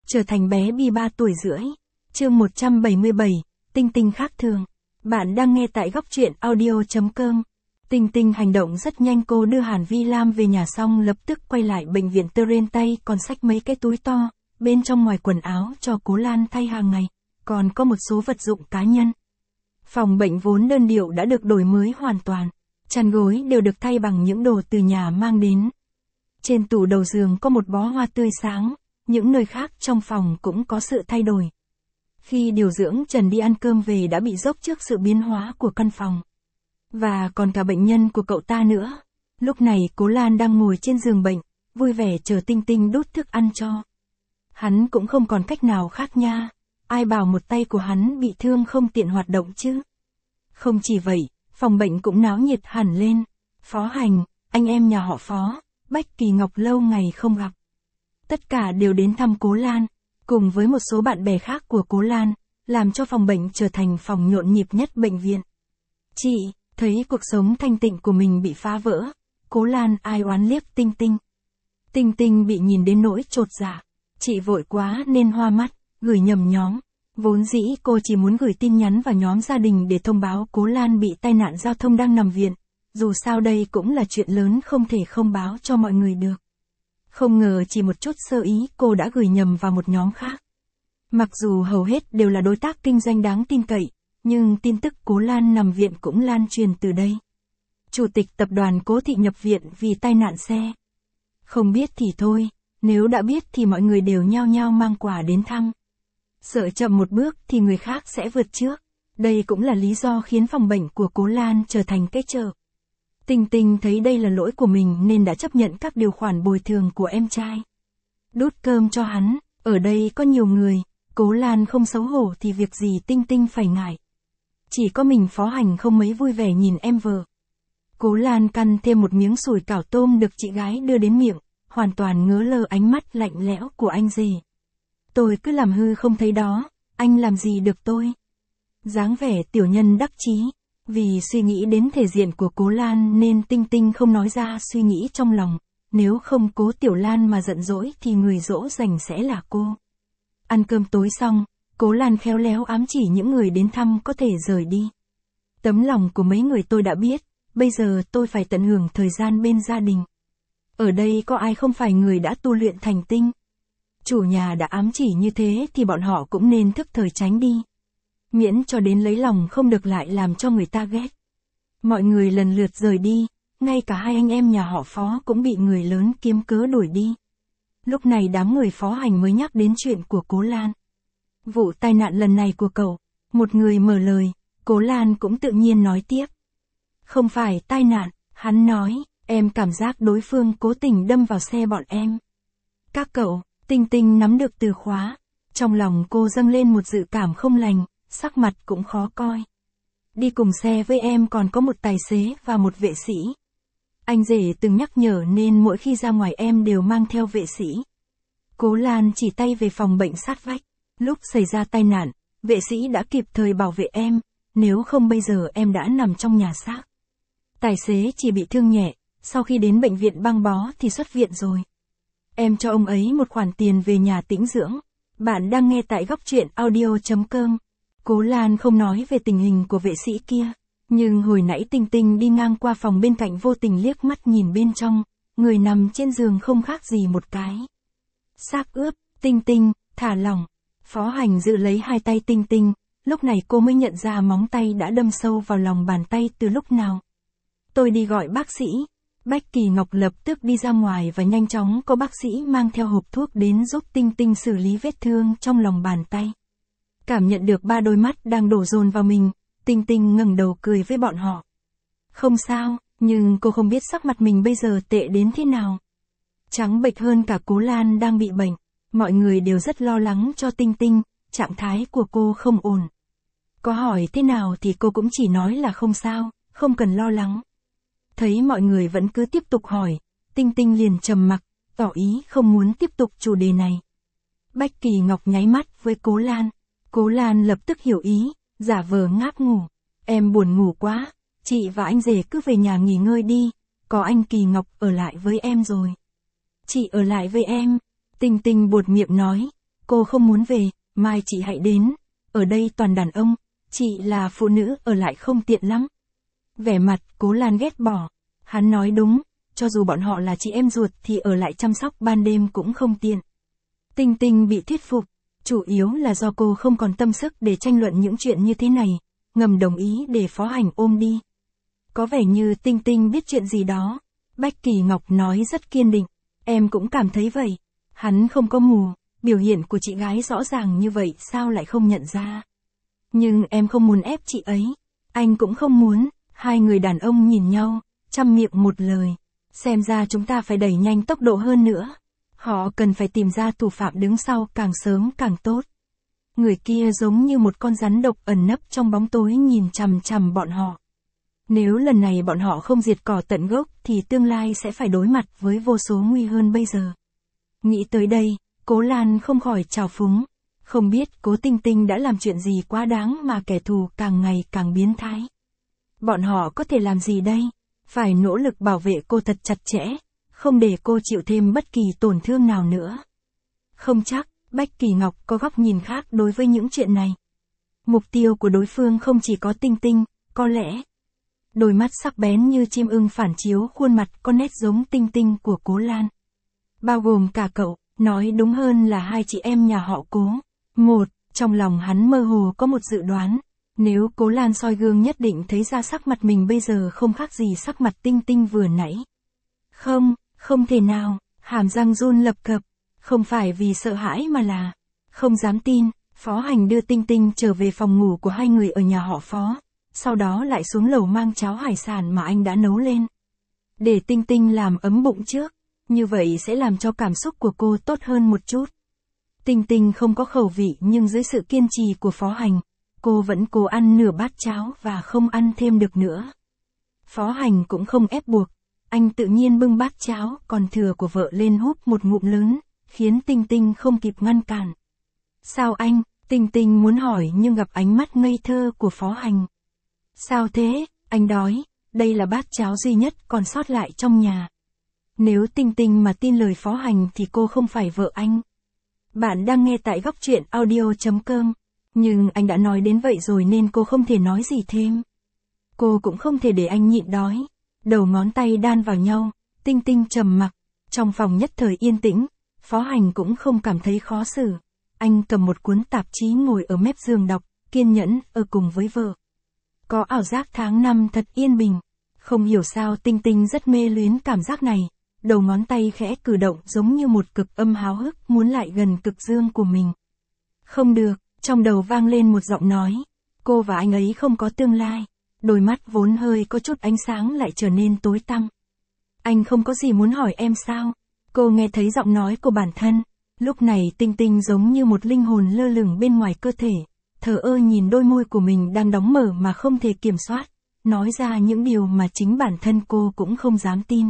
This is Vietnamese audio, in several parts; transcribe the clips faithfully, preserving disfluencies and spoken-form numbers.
Trở thành bé Bi ba tuổi rưỡi. Chương một trăm bảy mươi bảy, Tinh Tinh khác thường. Bạn đang nghe tại góc truyện audio.com. Tinh Tinh hành động rất nhanh, cô đưa Hàn Vi Lam về nhà xong lập tức quay lại bệnh viện tơ rên tay còn xách mấy cái túi to, bên trong ngoài quần áo cho Cố Lan thay hàng ngày, còn có một số vật dụng cá nhân. Phòng bệnh vốn đơn điệu đã được đổi mới hoàn toàn, chăn gối đều được thay bằng những đồ từ nhà mang đến. Trên tủ đầu giường có một bó hoa tươi sáng, những nơi khác trong phòng cũng có sự thay đổi. Khi điều dưỡng Trần đi ăn cơm về đã bị dốc trước sự biến hóa của căn phòng. Và còn cả bệnh nhân của cậu ta nữa. Lúc này Cố Lan đang ngồi trên giường bệnh, vui vẻ chờ Tinh Tinh đút thức ăn cho. Hắn cũng không còn cách nào khác nha, ai bảo một tay của hắn bị thương không tiện hoạt động chứ. Không chỉ vậy, phòng bệnh cũng náo nhiệt hẳn lên. Phó Hành, anh em nhà họ Phó, Bách Kỳ Ngọc lâu ngày không gặp. Tất cả đều đến thăm Cố Lan, cùng với một số bạn bè khác của Cố Lan, làm cho phòng bệnh trở thành phòng nhộn nhịp nhất bệnh viện. Chị, thấy cuộc sống thanh tịnh của mình bị phá vỡ, Cố Lan ai oán liếc Tinh Tinh. Tinh Tinh bị nhìn đến nỗi chột dạ, chị vội quá nên hoa mắt, gửi nhầm nhóm. Vốn dĩ cô chỉ muốn gửi tin nhắn vào nhóm gia đình để thông báo Cố Lan bị tai nạn giao thông đang nằm viện, dù sao đây cũng là chuyện lớn không thể không báo cho mọi người được. Không ngờ chỉ một chút sơ ý cô đã gửi nhầm vào một nhóm khác. Mặc dù hầu hết đều là đối tác kinh doanh đáng tin cậy, nhưng tin tức Cố Lan nằm viện cũng lan truyền từ đây. Chủ tịch tập đoàn Cố Thị nhập viện vì tai nạn xe. Không biết thì thôi, nếu đã biết thì mọi người đều nhao nhao mang quà đến thăm. Sợ chậm một bước thì người khác sẽ vượt trước. Đây cũng là lý do khiến phòng bệnh của Cố Lan trở thành cái chợ. Tinh Tinh thấy đây là lỗi của mình nên đã chấp nhận các điều khoản bồi thường của em trai. Đút cơm cho hắn, ở đây có nhiều người, Cố Lan không xấu hổ thì việc gì Tinh Tinh phải ngại. Chỉ có mình Phó Hành không mấy vui vẻ nhìn em vợ. Cố Lan căn thêm một miếng sủi cảo tôm được chị gái đưa đến miệng, hoàn toàn ngớ lơ ánh mắt lạnh lẽo của anh rể. Tôi cứ làm hư không thấy đó, anh làm gì được tôi. Dáng vẻ tiểu nhân đắc chí. Vì suy nghĩ đến thể diện của Cố Lan nên Tinh Tinh không nói ra suy nghĩ trong lòng, nếu không Cố Tiểu Lan mà giận dỗi thì người dỗ dành sẽ là cô. Ăn cơm tối xong, Cố Lan khéo léo ám chỉ những người đến thăm có thể rời đi. Tấm lòng của mấy người tôi đã biết, bây giờ tôi phải tận hưởng thời gian bên gia đình. Ở đây có ai không phải người đã tu luyện thành tinh? Chủ nhà đã ám chỉ như thế thì bọn họ cũng nên thức thời tránh đi. Miễn cho đến lấy lòng không được lại làm cho người ta ghét. Mọi người lần lượt rời đi, ngay cả hai anh em nhà họ Phó cũng bị người lớn kiếm cớ đuổi đi. Lúc này đám người Phó Hành mới nhắc đến chuyện của Cố Lan. Vụ tai nạn lần này của cậu, một người mở lời, Cố Lan cũng tự nhiên nói tiếp. Không phải tai nạn, hắn nói, em cảm giác đối phương cố tình đâm vào xe bọn em. Các cậu, Tinh Tinh nắm được từ khóa, trong lòng cô dâng lên một dự cảm không lành. Sắc mặt cũng khó coi. Đi cùng xe với em còn có một tài xế và một vệ sĩ. Anh rể từng nhắc nhở nên mỗi khi ra ngoài em đều mang theo vệ sĩ. Cố Lan chỉ tay về phòng bệnh sát vách. Lúc xảy ra tai nạn, vệ sĩ đã kịp thời bảo vệ em, nếu không bây giờ em đã nằm trong nhà xác. Tài xế chỉ bị thương nhẹ, sau khi đến bệnh viện băng bó thì xuất viện rồi. Em cho ông ấy một khoản tiền về nhà tĩnh dưỡng. Bạn đang nghe tại góc truyện audio.com. Cố Lan không nói về tình hình của vệ sĩ kia, nhưng hồi nãy Tinh Tinh đi ngang qua phòng bên cạnh vô tình liếc mắt nhìn bên trong, người nằm trên giường không khác gì một cái xác ướp. Tinh Tinh, thả lỏng. Phó Hành giữ lấy hai tay Tinh Tinh, lúc này cô mới nhận ra móng tay đã đâm sâu vào lòng bàn tay từ lúc nào. Tôi đi gọi bác sĩ. Bách Kỳ Ngọc lập tức đi ra ngoài và nhanh chóng có bác sĩ mang theo hộp thuốc đến giúp Tinh Tinh xử lý vết thương trong lòng bàn tay. Cảm nhận được ba đôi mắt đang đổ dồn vào mình, Tinh Tinh ngẩng đầu cười với bọn họ. Không sao, nhưng cô không biết sắc mặt mình bây giờ tệ đến thế nào. Trắng bệch hơn cả Cố Lan đang bị bệnh, mọi người đều rất lo lắng cho Tinh Tinh, trạng thái của cô không ổn. Có hỏi thế nào thì cô cũng chỉ nói là không sao, không cần lo lắng. Thấy mọi người vẫn cứ tiếp tục hỏi, Tinh Tinh liền trầm mặc, tỏ ý không muốn tiếp tục chủ đề này. Bách Kỳ Ngọc nháy mắt với Cố Lan. Cố Lan lập tức hiểu ý, giả vờ ngáp ngủ. Em buồn ngủ quá, chị và anh rể cứ về nhà nghỉ ngơi đi, có anh Kỳ Ngọc ở lại với em rồi. Chị ở lại với em, Tinh Tinh buột miệng nói. cô không muốn về, mai chị hãy đến, ở đây toàn đàn ông, chị là phụ nữ ở lại không tiện lắm. Vẻ mặt Cố Lan ghét bỏ, hắn nói đúng, cho dù bọn họ là chị em ruột thì ở lại chăm sóc ban đêm cũng không tiện. Tinh Tinh bị thuyết phục, chủ yếu là do cô không còn tâm sức để tranh luận những chuyện như thế này, ngầm đồng ý để Phó Hành ôm đi. Có vẻ như Tinh Tinh biết chuyện gì đó, Bách Kỳ Ngọc nói rất kiên định, em cũng cảm thấy vậy, hắn không có mù, biểu hiện của chị gái rõ ràng như vậy sao lại không nhận ra. Nhưng em không muốn ép chị ấy, anh cũng không muốn, hai người đàn ông nhìn nhau, trăm miệng một lời, xem ra chúng ta phải đẩy nhanh tốc độ hơn nữa. Họ cần phải tìm ra thủ phạm đứng sau càng sớm càng tốt. Người kia giống như một con rắn độc ẩn nấp trong bóng tối nhìn chằm chằm bọn họ. Nếu lần này bọn họ không diệt cỏ tận gốc thì tương lai sẽ phải đối mặt với vô số nguy hơn bây giờ. Nghĩ tới đây, Cố Lan không khỏi trào phúng. Không biết Cố Tinh Tinh đã làm chuyện gì quá đáng mà kẻ thù càng ngày càng biến thái. Bọn họ có thể làm gì đây? Phải nỗ lực bảo vệ cô thật chặt chẽ, không để cô chịu thêm bất kỳ tổn thương nào nữa. Không chắc, Bách Kỳ Ngọc có góc nhìn khác đối với những chuyện này. Mục tiêu của đối phương không chỉ có Tinh Tinh, có lẽ. Đôi mắt sắc bén như chim ưng phản chiếu khuôn mặt có nét giống Tinh Tinh của Cố Lan. Bao gồm cả cậu, nói đúng hơn là hai chị em nhà họ Cố. Một, trong lòng hắn mơ hồ có một dự đoán. Nếu Cố Lan soi gương nhất định thấy ra sắc mặt mình bây giờ không khác gì sắc mặt Tinh Tinh vừa nãy. Không, không thể nào, hàm răng run lập cập, không phải vì sợ hãi mà là không dám tin. Phó Hành đưa Tinh Tinh trở về phòng ngủ của hai người ở nhà họ Phó, sau đó lại xuống lầu mang cháo hải sản mà anh đã nấu lên. Để Tinh Tinh làm ấm bụng trước, như vậy sẽ làm cho cảm xúc của cô tốt hơn một chút. Tinh Tinh không có khẩu vị nhưng dưới sự kiên trì của Phó Hành, cô vẫn cố ăn nửa bát cháo và không ăn thêm được nữa. Phó Hành cũng không ép buộc, anh tự nhiên bưng bát cháo còn thừa của vợ lên húp một ngụm lớn, khiến Tinh Tinh không kịp ngăn cản. Sao anh? Tinh Tinh muốn hỏi nhưng gặp ánh mắt ngây thơ của Phó Hành. Sao thế? Anh đói, đây là bát cháo duy nhất còn sót lại trong nhà. Nếu Tinh Tinh mà tin lời Phó Hành thì cô không phải vợ anh. Bạn đang nghe tại góc truyện audio chấm com. Nhưng anh đã nói đến vậy rồi nên cô không thể nói gì thêm. Cô cũng không thể để anh nhịn đói. Đầu ngón tay đan vào nhau, Tinh Tinh trầm mặc. Trong phòng nhất thời yên tĩnh, Phó Hành cũng không cảm thấy khó xử. Anh cầm một cuốn tạp chí ngồi ở mép giường đọc, kiên nhẫn ở cùng với vợ. Có ảo giác tháng năm thật yên bình. Không hiểu sao Tinh Tinh rất mê luyến cảm giác này. Đầu ngón tay khẽ cử động giống như một cực âm háo hức muốn lại gần cực dương của mình. Không được, trong đầu vang lên một giọng nói. Cô và anh ấy không có tương lai. Đôi mắt vốn hơi có chút ánh sáng lại trở nên tối tăm. Anh không có gì muốn hỏi em sao? Cô nghe thấy giọng nói của bản thân. Lúc này Tinh Tinh giống như một linh hồn lơ lửng bên ngoài cơ thể. Thờ ơ nhìn đôi môi của mình đang đóng mở mà không thể kiểm soát. Nói ra những điều mà chính bản thân cô cũng không dám tin.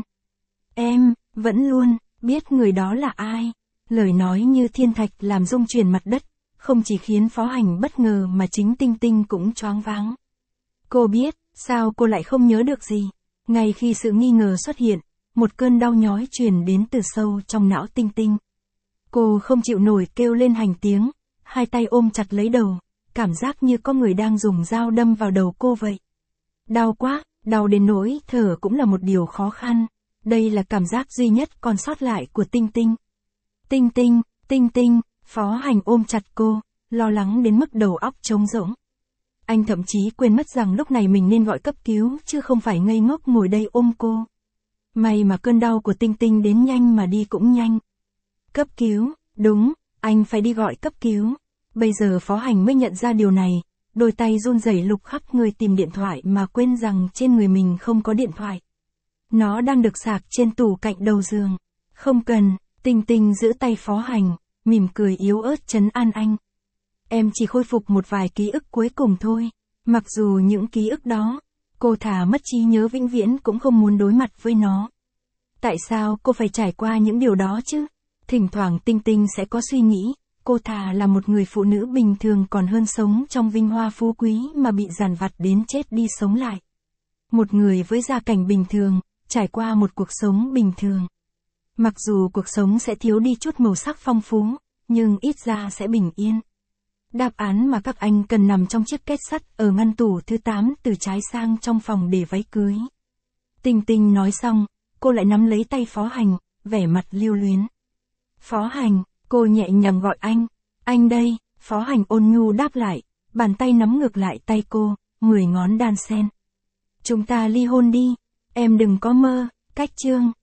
Em, vẫn luôn, biết người đó là ai. Lời nói như thiên thạch làm rung chuyển mặt đất. Không chỉ khiến Phó Hành bất ngờ mà chính Tinh Tinh cũng choáng váng. Cô biết, sao cô lại không nhớ được gì? Ngay khi sự nghi ngờ xuất hiện, một cơn đau nhói truyền đến từ sâu trong não Tinh Tinh. Cô không chịu nổi kêu lên hành tiếng, hai tay ôm chặt lấy đầu, cảm giác như có người đang dùng dao đâm vào đầu cô vậy. Đau quá, đau đến nỗi thở cũng là một điều khó khăn. Đây là cảm giác duy nhất còn sót lại của Tinh Tinh. Tinh Tinh, Tinh Tinh, Phó Hành ôm chặt cô, lo lắng đến mức đầu óc trống rỗng. Anh thậm chí quên mất rằng lúc này mình nên gọi cấp cứu chứ không phải ngây ngốc ngồi đây ôm cô. May mà cơn đau của Tinh Tinh đến nhanh mà đi cũng nhanh. Cấp cứu, đúng, anh phải đi gọi cấp cứu. Bây giờ Phó Hành mới nhận ra điều này, đôi tay run rẩy lục khắp người tìm điện thoại mà quên rằng trên người mình không có điện thoại. Nó đang được sạc trên tủ cạnh đầu giường. Không cần, Tinh Tinh giữ tay Phó Hành, mỉm cười yếu ớt trấn an anh. Em chỉ khôi phục một vài ký ức cuối cùng thôi. Mặc dù những ký ức đó, cô thà mất trí nhớ vĩnh viễn cũng không muốn đối mặt với nó. Tại sao cô phải trải qua những điều đó chứ? Thỉnh thoảng Tinh Tinh sẽ có suy nghĩ, cô thà là một người phụ nữ bình thường còn hơn sống trong vinh hoa phú quý mà bị dằn vặt đến chết đi sống lại. Một người với gia cảnh bình thường, trải qua một cuộc sống bình thường. Mặc dù cuộc sống sẽ thiếu đi chút màu sắc phong phú, nhưng ít ra sẽ bình yên. Đáp án mà các anh cần nằm trong chiếc két sắt ở ngăn tủ thứ tám từ trái sang trong phòng để váy cưới. Tình Tình nói xong, cô lại nắm lấy tay Phó Hành, vẻ mặt lưu luyến. Phó Hành, cô nhẹ nhàng gọi anh. Anh đây, Phó Hành ôn nhu đáp lại, bàn tay nắm ngược lại tay cô, mười ngón đan xen. Chúng ta ly hôn đi, em đừng có mơ, cách chương.